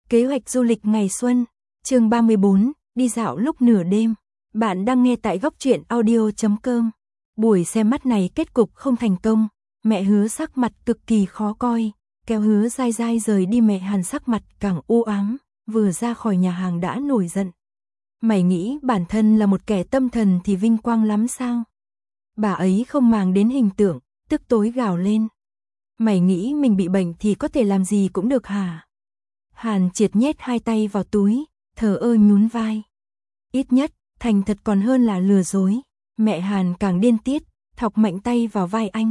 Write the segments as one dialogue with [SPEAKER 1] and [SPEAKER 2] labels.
[SPEAKER 1] Kế hoạch du lịch ngày xuân, chương 34, đi dạo lúc nửa đêm. Bạn đang nghe tại góc truyện audio.com. Buổi xem mắt này kết cục không thành công, mẹ Hứa sắc mặt cực kỳ khó coi, kéo Hứa dai dai rời đi. Mẹ Hàn sắc mặt càng u ám, vừa ra khỏi nhà hàng đã nổi giận. Mày nghĩ bản thân là một kẻ tâm thần thì vinh quang lắm sao? Bà ấy không màng đến hình tượng, tức tối gào lên. Mày nghĩ mình bị bệnh thì có thể làm gì cũng được hả? Hàn Triệt nhét hai tay vào túi, thờ ơ nhún vai. Ít nhất, thành thật còn hơn là lừa dối. Mẹ Hàn càng điên tiết, thọc mạnh tay vào vai anh.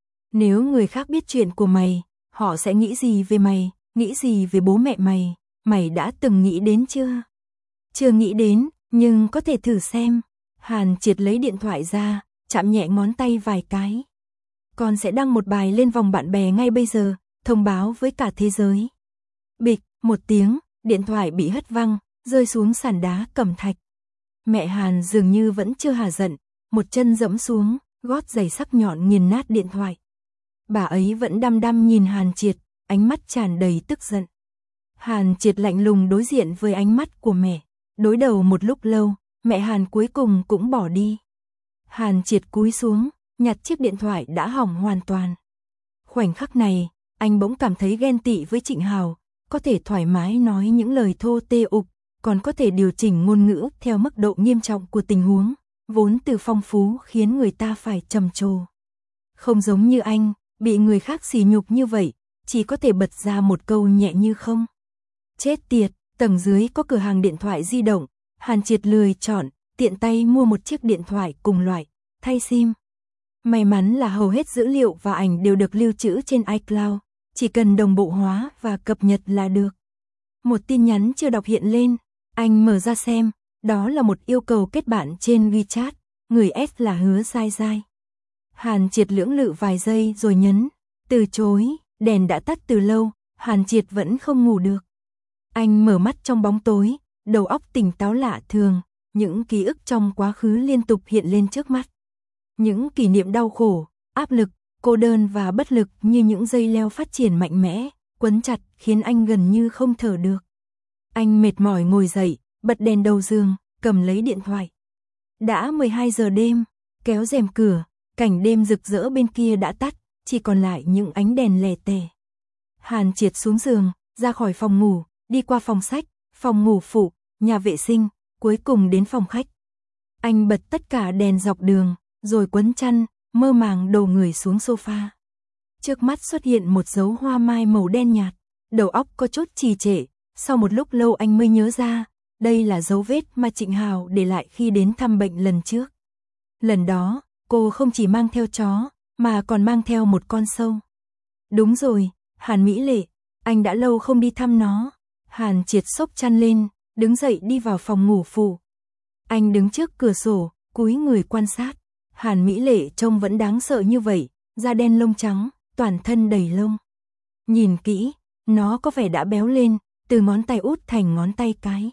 [SPEAKER 1] Nếu người khác biết chuyện của mày, họ sẽ nghĩ gì về mày, nghĩ gì về bố mẹ mày, mày đã từng nghĩ đến chưa? Chưa nghĩ đến, nhưng có thể thử xem. Hàn Triệt lấy điện thoại ra, chạm nhẹ ngón tay vài cái. Con sẽ đăng một bài lên vòng bạn bè ngay bây giờ, thông báo với cả thế giới. Bịch, một tiếng, điện thoại bị hất văng, rơi xuống sàn đá cẩm thạch. Mẹ Hàn dường như vẫn chưa hả giận, một chân dẫm xuống, gót giày sắc nhọn nghiền nát điện thoại. Bà ấy vẫn đăm đăm nhìn Hàn Triệt, ánh mắt tràn đầy tức giận. Hàn Triệt lạnh lùng đối diện với ánh mắt của mẹ. Đối đầu một lúc lâu, mẹ Hàn cuối cùng cũng bỏ đi. Hàn Triệt cúi xuống, nhặt chiếc điện thoại đã hỏng hoàn toàn. Khoảnh khắc này, anh bỗng cảm thấy ghen tị với Trịnh Hào, có thể thoải mái nói những lời thô tê ục, còn có thể điều chỉnh ngôn ngữ theo mức độ nghiêm trọng của tình huống, vốn từ phong phú khiến người ta phải trầm trồ. Không giống như anh, bị người khác sỉ nhục như vậy, chỉ có thể bật ra một câu nhẹ như không. Chết tiệt, tầng dưới có cửa hàng điện thoại di động, Hàn Triệt lười chọn, tiện tay mua một chiếc điện thoại cùng loại, thay sim. May mắn là hầu hết dữ liệu và ảnh đều được lưu trữ trên iCloud, chỉ cần đồng bộ hóa và cập nhật là được. Một tin nhắn chưa đọc hiện lên, anh mở ra xem, đó là một yêu cầu kết bạn trên WeChat, người S là Hứa dai dai. Hàn Triệt lưỡng lự vài giây rồi nhấn, từ chối, đèn đã tắt từ lâu, Hàn Triệt vẫn không ngủ được. Anh mở mắt trong bóng tối, đầu óc tỉnh táo lạ thường, những ký ức trong quá khứ liên tục hiện lên trước mắt. Những kỷ niệm đau khổ, áp lực, cô đơn và bất lực như những dây leo phát triển mạnh mẽ, quấn chặt khiến anh gần như không thở được. Anh mệt mỏi ngồi dậy, bật đèn đầu giường, cầm lấy điện thoại. Đã 12 giờ đêm, kéo rèm cửa, cảnh đêm rực rỡ bên kia đã tắt, chỉ còn lại những ánh đèn lẻ tẻ. Hàn Triệt xuống giường, ra khỏi phòng ngủ, đi qua phòng sách, phòng ngủ phụ, nhà vệ sinh, cuối cùng đến phòng khách. Anh bật tất cả đèn dọc đường, rồi quấn chăn, mơ màng đổ người xuống sofa. Trước mắt xuất hiện một dấu hoa mai màu đen nhạt, đầu óc có chút trì trệ, sau một lúc lâu anh mới nhớ ra, đây là dấu vết mà Trịnh Hào để lại khi đến thăm bệnh lần trước. Lần đó, cô không chỉ mang theo chó, mà còn mang theo một con sâu. Đúng rồi, Hàn Mỹ Lệ, anh đã lâu không đi thăm nó. Hàn Triệt xốc chăn lên, đứng dậy đi vào phòng ngủ phụ. Anh đứng trước cửa sổ, cúi người quan sát. Hàn Mỹ Lệ trông vẫn đáng sợ như vậy, da đen lông trắng, toàn thân đầy lông. Nhìn kỹ, nó có vẻ đã béo lên, từ ngón tay út thành ngón tay cái.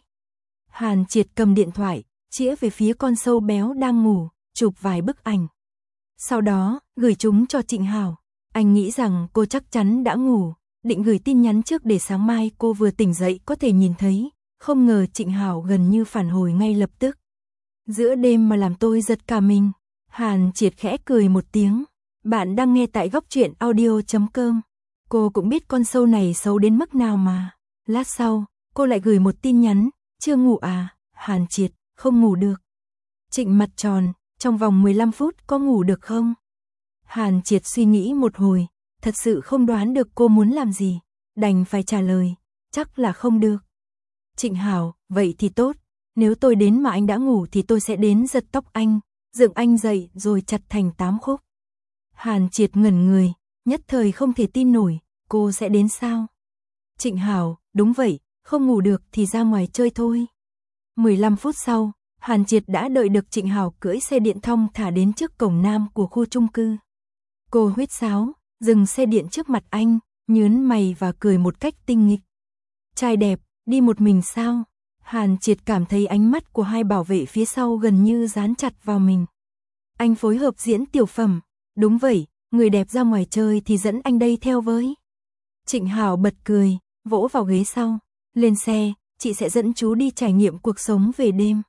[SPEAKER 1] Hàn Triệt cầm điện thoại, chĩa về phía con sâu béo đang ngủ, chụp vài bức ảnh. Sau đó, gửi chúng cho Trịnh Hào. Anh nghĩ rằng cô chắc chắn đã ngủ, định gửi tin nhắn trước để sáng mai cô vừa tỉnh dậy có thể nhìn thấy. Không ngờ Trịnh Hào gần như phản hồi ngay lập tức. Giữa đêm mà làm tôi giật cả mình. Hàn Triệt khẽ cười một tiếng. Bạn đang nghe tại góc truyện audio.com. Cô cũng biết con sâu này xấu đến mức nào mà. Lát sau, cô lại gửi một tin nhắn. Chưa ngủ à? Hàn Triệt, không ngủ được. Trịnh mặt tròn, trong vòng 15 phút có ngủ được không? Hàn Triệt suy nghĩ một hồi, thật sự không đoán được cô muốn làm gì. Đành phải trả lời, chắc là không được. Trịnh Hào, vậy thì tốt. Nếu tôi đến mà anh đã ngủ thì tôi sẽ đến giật tóc anh, dựng anh dậy rồi chặt thành 8 khúc. Hàn Triệt ngẩn người, nhất thời không thể tin nổi, cô sẽ đến sao? Trịnh Hào, đúng vậy, không ngủ được thì ra ngoài chơi thôi. 15 phút sau, Hàn Triệt đã đợi được Trịnh Hào cưỡi xe điện thong thả đến trước cổng nam của khu chung cư. Cô huýt sáo, dừng xe điện trước mặt anh, nhướng mày và cười một cách tinh nghịch. Trai đẹp, đi một mình sao? Hàn Triệt cảm thấy ánh mắt của hai bảo vệ phía sau gần như dán chặt vào mình. Anh phối hợp diễn tiểu phẩm. Đúng vậy, người đẹp ra ngoài chơi thì dẫn anh đây theo với. Trịnh Hào bật cười, vỗ vào ghế sau. Lên xe, chị sẽ dẫn chú đi trải nghiệm cuộc sống về đêm.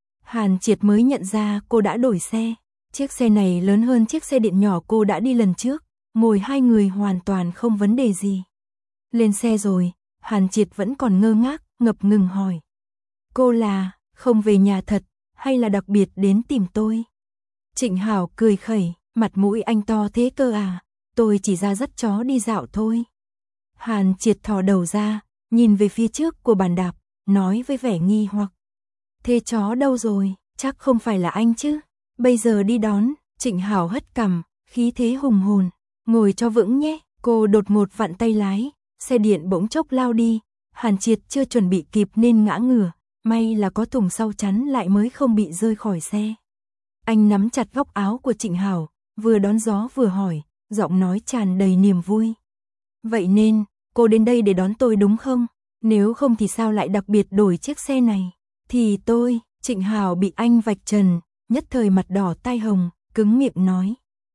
[SPEAKER 1] Hàn Triệt mới nhận ra cô đã đổi xe. Chiếc xe này lớn hơn chiếc xe điện nhỏ cô đã đi lần trước, ngồi hai người hoàn toàn không vấn đề gì. Lên xe rồi, Hàn Triệt vẫn còn ngơ ngác, ngập ngừng hỏi. Cô là, không về nhà thật, hay là đặc biệt đến tìm tôi? Trịnh Hảo cười khẩy, mặt mũi anh to thế cơ à, tôi chỉ ra dắt chó đi dạo thôi. Hàn Triệt thò đầu ra, nhìn về phía trước của bàn đạp, nói với vẻ nghi hoặc. Thế chó đâu rồi, chắc không phải là anh chứ? Bây giờ đi đón. Trịnh Hảo hất cằm, khí thế hùng hồn. Ngồi cho vững nhé. Cô đột ngột vặn tay lái, xe điện bỗng chốc lao đi. Hàn Triệt chưa chuẩn bị kịp nên ngã ngửa, may là có thùng sau chắn lại mới không bị rơi khỏi xe. Anh nắm chặt góc áo của Trịnh Hảo, vừa đón gió vừa hỏi, giọng nói tràn đầy niềm vui. Vậy nên, cô đến đây để đón tôi đúng không? Nếu không thì sao lại đặc biệt đổi chiếc xe này? Thì tôi, Trịnh Hảo bị anh vạch trần, nhất thời mặt đỏ tai hồng, cứng miệng nói.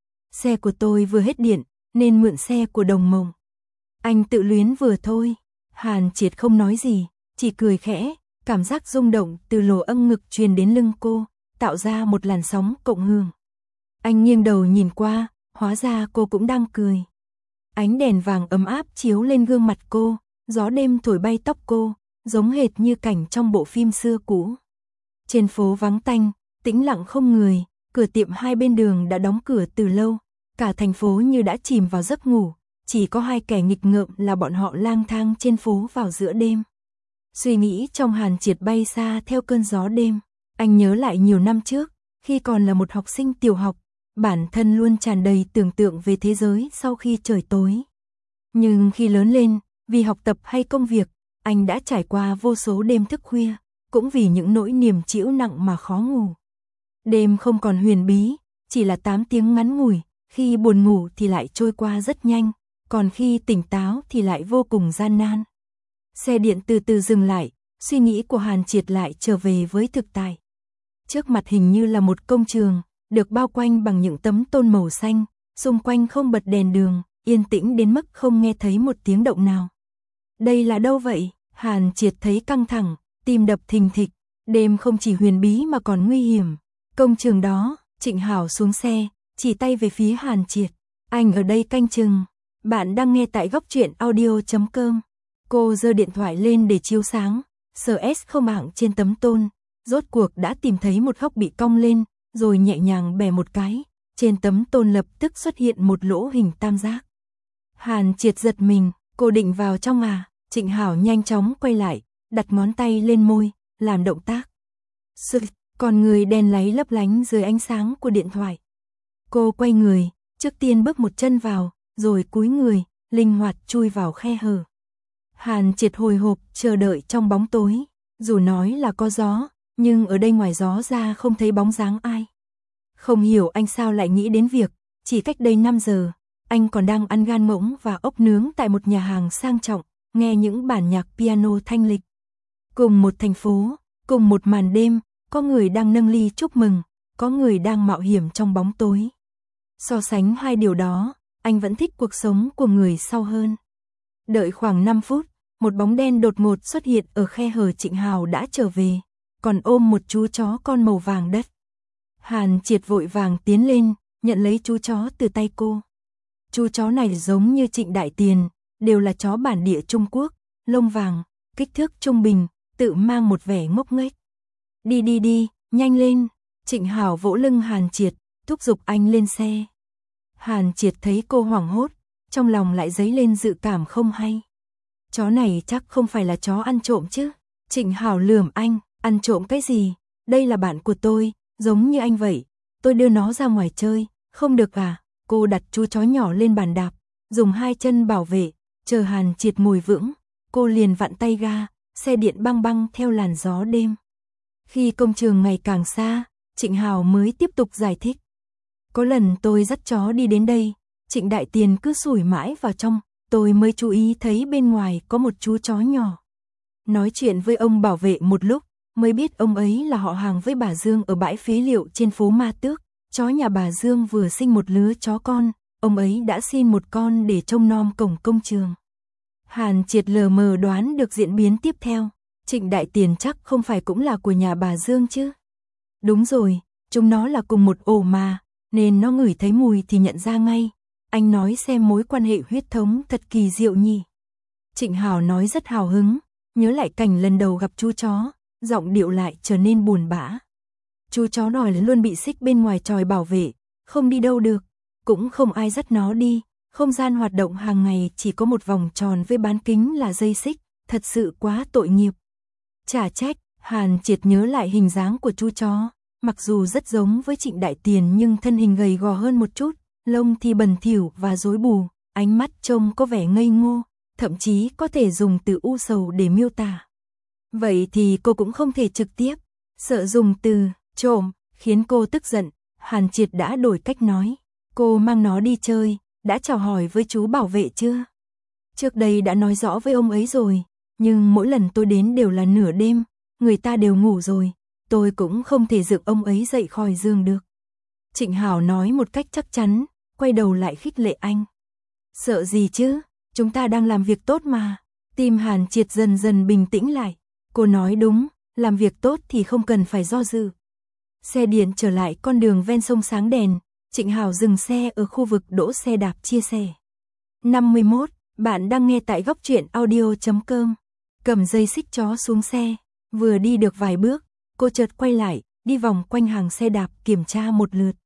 [SPEAKER 1] Xe của tôi vừa hết điện, nên mượn xe của Đồng Mộng. Anh tự luyến vừa thôi. Hàn Triệt không nói gì, chỉ cười khẽ, cảm giác rung động từ lỗ âm ngực truyền đến lưng cô, tạo ra một làn sóng cộng hưởng. Anh nghiêng đầu nhìn qua, hóa ra cô cũng đang cười. Ánh đèn vàng ấm áp chiếu lên gương mặt cô, gió đêm thổi bay tóc cô, giống hệt như cảnh trong bộ phim xưa cũ. Trên phố vắng tanh, tĩnh lặng không người, cửa tiệm hai bên đường đã đóng cửa từ lâu, cả thành phố như đã chìm vào giấc ngủ, chỉ có hai kẻ nghịch ngợm là bọn họ lang thang trên phố vào giữa đêm. Suy nghĩ trong Hàn Triệt bay xa theo cơn gió đêm, anh nhớ lại nhiều năm trước, khi còn là một học sinh tiểu học, bản thân luôn tràn đầy tưởng tượng về thế giới sau khi trời tối. Nhưng khi lớn lên, vì học tập hay công việc, anh đã trải qua vô số đêm thức khuya, cũng vì những nỗi niềm trĩu nặng mà khó ngủ. Đêm không còn huyền bí, chỉ là 8 tiếng ngắn ngủi, khi buồn ngủ thì lại trôi qua rất nhanh, còn khi tỉnh táo thì lại vô cùng gian nan. Xe điện từ từ dừng lại, suy nghĩ của Hàn Triệt lại trở về với thực tại. Trước mặt hình như là một công trường, được bao quanh bằng những tấm tôn màu xanh, xung quanh không bật đèn đường, yên tĩnh đến mức không nghe thấy một tiếng động nào. Đây là đâu vậy? Hàn Triệt thấy căng thẳng, tim đập thình thịch, đêm không chỉ huyền bí mà còn nguy hiểm. Công trường đó, Trịnh Hảo xuống xe, chỉ tay về phía Hàn Triệt. Anh ở đây canh chừng. Bạn đang nghe tại góc truyện audio.com. Cô giơ điện thoại lên để chiếu sáng, CS không mạng trên tấm tôn, rốt cuộc đã tìm thấy một góc bị cong lên, rồi nhẹ nhàng bẻ một cái, trên tấm tôn lập tức xuất hiện một lỗ hình tam giác. Hàn Triệt giật mình, cô định vào trong à? Trịnh Hảo nhanh chóng quay lại, đặt ngón tay lên môi, làm động tác. Còn người đèn láy lấp lánh dưới ánh sáng của điện thoại. Cô quay người, trước tiên bước một chân vào, rồi cúi người, linh hoạt chui vào khe hở. Hàn Triệt hồi hộp chờ đợi trong bóng tối, dù nói là có gió, nhưng ở đây ngoài gió ra không thấy bóng dáng ai. Không hiểu anh sao lại nghĩ đến việc, chỉ cách đây 5 giờ, anh còn đang ăn gan ngỗng và ốc nướng tại một nhà hàng sang trọng, nghe những bản nhạc piano thanh lịch. Cùng một thành phố, cùng một màn đêm, có người đang nâng ly chúc mừng, có người đang mạo hiểm trong bóng tối. So sánh hai điều đó, anh vẫn thích cuộc sống của người sau hơn. Đợi khoảng 5 phút, một bóng đen đột ngột xuất hiện ở khe hở. Trịnh Hào đã trở về, còn ôm một chú chó con màu vàng đất. Hàn Triệt vội vàng tiến lên, nhận lấy chú chó từ tay cô. Chú chó này giống như Trịnh Đại Tiền, đều là chó bản địa Trung Quốc, lông vàng, kích thước trung bình, tự mang một vẻ ngốc nghếch. Đi, nhanh lên. Trịnh Hảo vỗ lưng Hàn Triệt, thúc giục anh lên xe. Hàn Triệt thấy cô hoảng hốt, trong lòng lại dấy lên dự cảm không hay. Chó này chắc không phải là chó ăn trộm chứ? Trịnh Hảo lườm anh, ăn trộm cái gì? Đây là bạn của tôi, giống như anh vậy. Tôi đưa nó ra ngoài chơi, không được à? Cô đặt chú chó nhỏ lên bàn đạp, dùng hai chân bảo vệ, chờ Hàn Triệt ngồi vững. Cô liền vặn tay ga, xe điện băng băng theo làn gió đêm. Khi công trường ngày càng xa, Trịnh Hào mới tiếp tục giải thích. Có lần tôi dắt chó đi đến đây, Trịnh Đại Tiền cứ sủi mãi vào trong, tôi mới chú ý thấy bên ngoài có một chú chó nhỏ. Nói chuyện với ông bảo vệ một lúc, mới biết ông ấy là họ hàng với bà Dương ở bãi phế liệu trên phố Ma Tước. Chó nhà bà Dương vừa sinh một lứa chó con, ông ấy đã xin một con để trông nom cổng công trường. Hàn Triệt lờ mờ đoán được diễn biến tiếp theo. Trịnh Đại Tiền chắc không phải cũng là của nhà bà Dương chứ? Đúng rồi, chúng nó là cùng một ổ mà, nên nó ngửi thấy mùi thì nhận ra ngay. Anh nói xem mối quan hệ huyết thống thật kỳ diệu nhỉ. Trịnh Hào nói rất hào hứng, nhớ lại cảnh lần đầu gặp chú chó, giọng điệu lại trở nên buồn bã. Chú chó đòi luôn bị xích bên ngoài chòi bảo vệ, không đi đâu được, cũng không ai dắt nó đi. Không gian hoạt động hàng ngày chỉ có một vòng tròn với bán kính là dây xích, thật sự quá tội nghiệp. Chả trách, Hàn Triệt nhớ lại hình dáng của chú chó, mặc dù rất giống với Trịnh Đại Tiền nhưng thân hình gầy gò hơn một chút, lông thì bẩn thỉu và rối bù, ánh mắt trông có vẻ ngây ngô, thậm chí có thể dùng từ u sầu để miêu tả. Vậy thì cô cũng không thể trực tiếp, sợ dùng từ trộm, khiến cô tức giận, Hàn Triệt đã đổi cách nói. Cô mang nó đi chơi, đã chào hỏi với chú bảo vệ chưa? Trước đây đã nói rõ với ông ấy rồi, nhưng mỗi lần tôi đến đều là nửa đêm, người ta đều ngủ rồi, tôi cũng không thể dựng ông ấy dậy khỏi giường được. Trịnh Hảo nói một cách chắc chắn, quay đầu lại khích lệ anh. Sợ gì chứ, chúng ta đang làm việc tốt mà. Tim Hàn Triệt dần dần bình tĩnh lại. Cô nói đúng, làm việc tốt thì không cần phải do dự. Xe điện trở lại con đường ven sông sáng đèn, Trịnh Hảo dừng xe ở khu vực đỗ xe đạp chia sẻ. 51, bạn đang nghe tại góc truyện audio.com. Cầm dây xích chó xuống xe, vừa đi được vài bước, cô chợt quay lại, đi vòng quanh hàng xe đạp kiểm tra một lượt.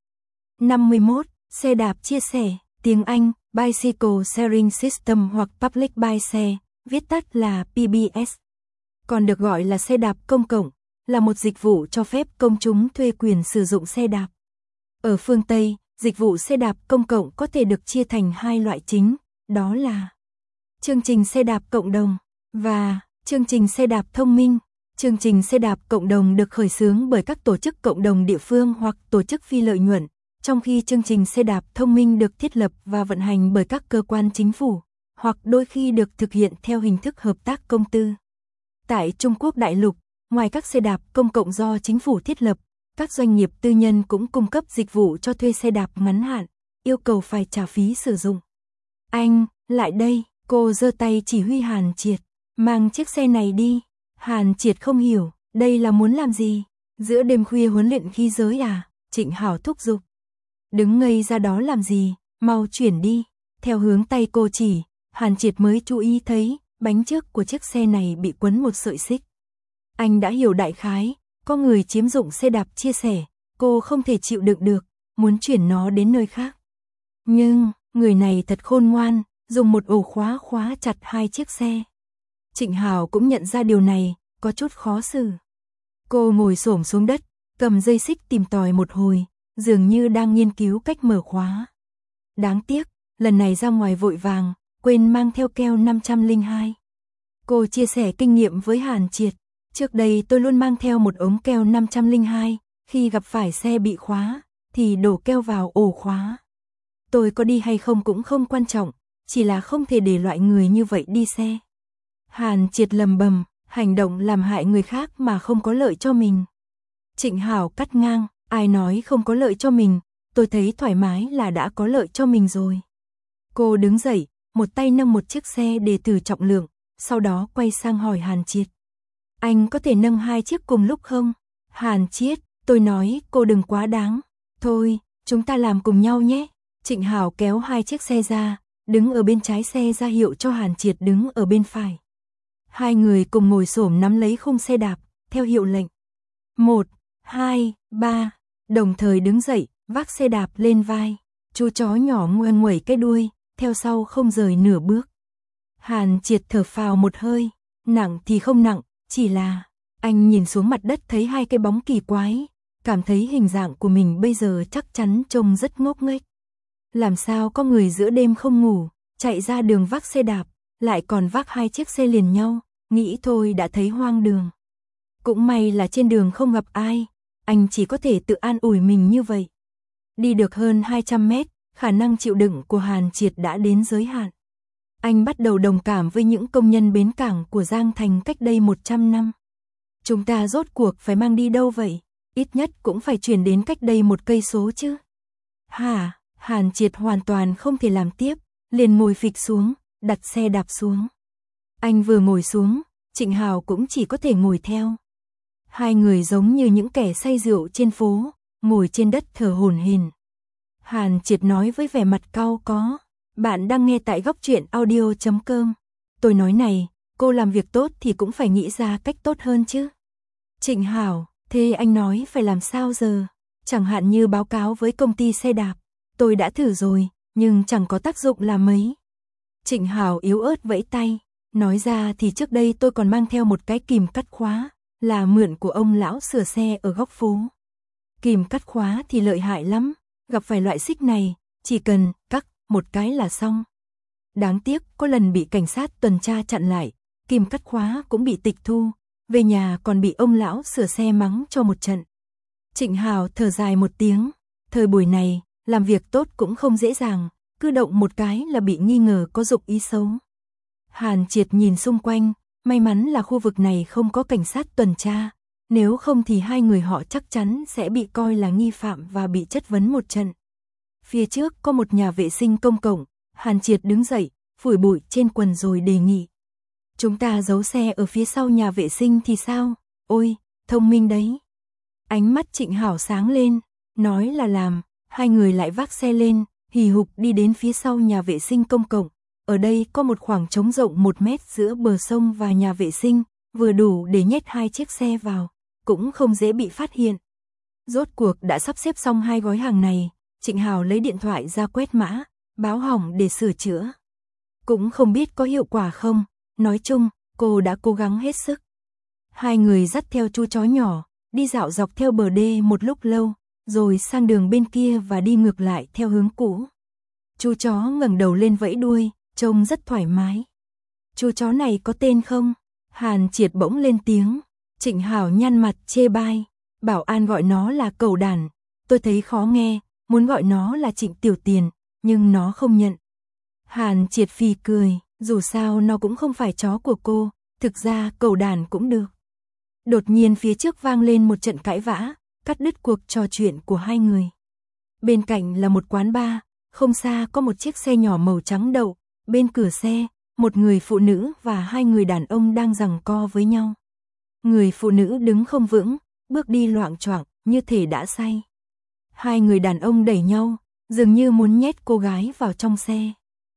[SPEAKER 1] 51, xe đạp chia sẻ, tiếng Anh, Bicycle Sharing System hoặc Public Bike Share, viết tắt là PBS. Còn được gọi là xe đạp công cộng, là một dịch vụ cho phép công chúng thuê quyền sử dụng xe đạp. Ở phương Tây, dịch vụ xe đạp công cộng có thể được chia thành hai loại chính, đó là chương trình xe đạp cộng đồng và chương trình xe đạp thông minh. Chương trình xe đạp cộng đồng được khởi xướng bởi các tổ chức cộng đồng địa phương hoặc tổ chức phi lợi nhuận, trong khi chương trình xe đạp thông minh được thiết lập và vận hành bởi các cơ quan chính phủ, hoặc đôi khi được thực hiện theo hình thức hợp tác công tư. Tại Trung Quốc đại lục, ngoài các xe đạp công cộng do chính phủ thiết lập, các doanh nghiệp tư nhân cũng cung cấp dịch vụ cho thuê xe đạp ngắn hạn, yêu cầu phải trả phí sử dụng. Anh, lại đây, cô giơ tay chỉ huy Hàn Triệt, mang chiếc xe này đi. Hàn Triệt không hiểu, đây là muốn làm gì? Giữa đêm khuya huấn luyện khí giới à? Trịnh Hảo thúc giục. Đứng ngây ra đó làm gì, mau chuyển đi. Theo hướng tay cô chỉ, Hàn Triệt mới chú ý thấy, bánh trước của chiếc xe này bị quấn một sợi xích. Anh đã hiểu đại khái, có người chiếm dụng xe đạp chia sẻ, cô không thể chịu đựng được, muốn chuyển nó đến nơi khác. Nhưng, người này thật khôn ngoan, dùng một ổ khóa khóa chặt hai chiếc xe. Trịnh Hảo cũng nhận ra điều này, có chút khó xử. Cô ngồi xổm xuống đất, cầm dây xích tìm tòi một hồi, dường như đang nghiên cứu cách mở khóa. Đáng tiếc, lần này ra ngoài vội vàng, quên mang theo keo 502. Cô chia sẻ kinh nghiệm với Hàn Triệt. Trước đây tôi luôn mang theo một ống keo 502, khi gặp phải xe bị khóa, thì đổ keo vào ổ khóa. Tôi có đi hay không cũng không quan trọng, chỉ là không thể để loại người như vậy đi xe. Hàn Triệt lầm bầm, hành động làm hại người khác mà không có lợi cho mình. Trịnh Hảo cắt ngang, ai nói không có lợi cho mình, tôi thấy thoải mái là đã có lợi cho mình rồi. Cô đứng dậy, một tay nâng một chiếc xe để thử trọng lượng, sau đó quay sang hỏi Hàn Triệt. Anh có thể nâng hai chiếc cùng lúc không? Hàn Triệt, tôi nói cô đừng quá đáng. Thôi, chúng ta làm cùng nhau nhé. Trịnh Hảo kéo hai chiếc xe ra, đứng ở bên trái xe ra hiệu cho Hàn Triệt đứng ở bên phải. Hai người cùng ngồi xổm nắm lấy khung xe đạp, theo hiệu lệnh. 1, 2, 3, đồng thời đứng dậy, vác xe đạp lên vai. Chú chó nhỏ ngoan nguẩy cái đuôi, theo sau không rời nửa bước. Hàn Triệt thở phào một hơi, nặng thì không nặng, chỉ là anh nhìn xuống mặt đất thấy hai cái bóng kỳ quái, cảm thấy hình dạng của mình bây giờ chắc chắn trông rất ngốc nghếch. Làm sao có người giữa đêm không ngủ, chạy ra đường vác xe đạp, lại còn vác hai chiếc xe liền nhau, nghĩ thôi đã thấy hoang đường. Cũng may là trên đường không gặp ai, anh chỉ có thể tự an ủi mình như vậy. Đi được hơn 200 mét, khả năng chịu đựng của Hàn Triệt đã đến giới hạn. Anh bắt đầu đồng cảm với những công nhân bến cảng của Giang Thành cách đây 100 năm. Chúng ta rốt cuộc phải mang đi đâu vậy? Ít nhất cũng phải chuyển đến cách đây 1 cây số chứ. Hả? Hàn Triệt hoàn toàn không thể làm tiếp, liền ngồi phịch xuống, đặt xe đạp xuống. Anh vừa ngồi xuống, Trịnh Hào cũng chỉ có thể ngồi theo. Hai người giống như những kẻ say rượu trên phố, ngồi trên đất thở hổn hển. Hàn Triệt nói với vẻ mặt cau có. Bạn đang nghe tại goctruyện.audio.com. Tôi nói này, cô làm việc tốt thì cũng phải nghĩ ra cách tốt hơn chứ. Trịnh Hào, thế anh nói phải làm sao giờ? Chẳng hạn như báo cáo với công ty xe đạp. Tôi đã thử rồi, nhưng chẳng có tác dụng là mấy. Trịnh Hào yếu ớt vẫy tay. Nói ra thì trước đây tôi còn mang theo một cái kìm cắt khóa, là mượn của ông lão sửa xe ở góc phố. Kìm cắt khóa thì lợi hại lắm, gặp phải loại xích này, chỉ cần cắt một cái là xong. Đáng tiếc có lần bị cảnh sát tuần tra chặn lại, kìm cắt khóa cũng bị tịch thu, về nhà còn bị ông lão sửa xe mắng cho một trận. Trịnh Hào thở dài một tiếng, thời buổi này, làm việc tốt cũng không dễ dàng, cứ động một cái là bị nghi ngờ có dụng ý xấu. Hàn Triệt nhìn xung quanh, may mắn là khu vực này không có cảnh sát tuần tra, nếu không thì hai người họ chắc chắn sẽ bị coi là nghi phạm và bị chất vấn một trận. Phía trước có một nhà vệ sinh công cộng, Hàn Triệt đứng dậy, phủi bụi trên quần rồi đề nghị. Chúng ta giấu xe ở phía sau nhà vệ sinh thì sao? Ôi, thông minh đấy. Ánh mắt Trịnh Hảo sáng lên, nói là làm, hai người lại vác xe lên, hì hục đi đến phía sau nhà vệ sinh công cộng. Ở đây có một khoảng trống rộng 1 mét giữa bờ sông và nhà vệ sinh, vừa đủ để nhét 2 chiếc xe vào, cũng không dễ bị phát hiện. Rốt cuộc đã sắp xếp xong 2 gói hàng này, Trịnh Hào lấy điện thoại ra quét mã, báo hỏng để sửa chữa. Cũng không biết có hiệu quả không, nói chung, cô đã cố gắng hết sức. Hai người dắt theo chú chó nhỏ, đi dạo dọc theo bờ đê một lúc lâu, rồi sang đường bên kia và đi ngược lại theo hướng cũ. Chú chó ngẩng đầu lên vẫy đuôi, trông rất thoải mái. Chú chó này có tên không? Hàn Triệt bỗng lên tiếng. Trịnh Hảo nhăn mặt chê bai. Bảo an gọi nó là cẩu đản. Tôi thấy khó nghe, muốn gọi nó là Trịnh Tiểu Tiền, nhưng nó không nhận. Hàn Triệt phì cười, dù sao nó cũng không phải chó của cô, thực ra cẩu đản cũng được. Đột nhiên phía trước vang lên một trận cãi vã, cắt đứt cuộc trò chuyện của hai người. Bên cạnh là một quán bar, không xa có một chiếc xe nhỏ màu trắng đậu, bên cửa xe, một người phụ nữ và 2 người đàn ông đang giằng co với nhau. Người phụ nữ đứng không vững, bước đi loạng choạng, như thể đã say. 2 người đàn ông đẩy nhau, dường như muốn nhét cô gái vào trong xe.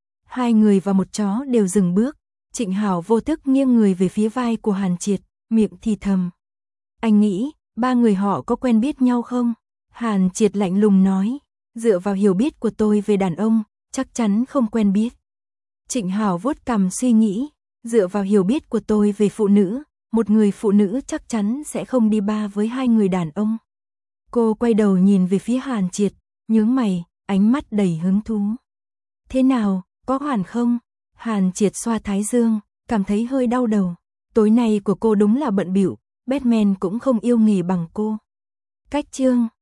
[SPEAKER 1] 2 người và một chó đều dừng bước, Trịnh Hảo vô thức nghiêng người về phía vai của Hàn Triệt, miệng thì thầm. Anh nghĩ, 3 người họ có quen biết nhau không? Hàn Triệt lạnh lùng nói, dựa vào hiểu biết của tôi về đàn ông, chắc chắn không quen biết. Trịnh Hảo vuốt cằm suy nghĩ, dựa vào hiểu biết của tôi về phụ nữ, một người phụ nữ chắc chắn sẽ không đi bar với 2 người đàn ông. Cô quay đầu nhìn về phía Hàn Triệt, nhướng mày, ánh mắt đầy hứng thú. Thế nào, có hoàn không? Hàn Triệt xoa thái dương, cảm thấy hơi đau đầu. Tối nay của cô đúng là bận bịu, Batman cũng không yêu nghề bằng cô. Cách chương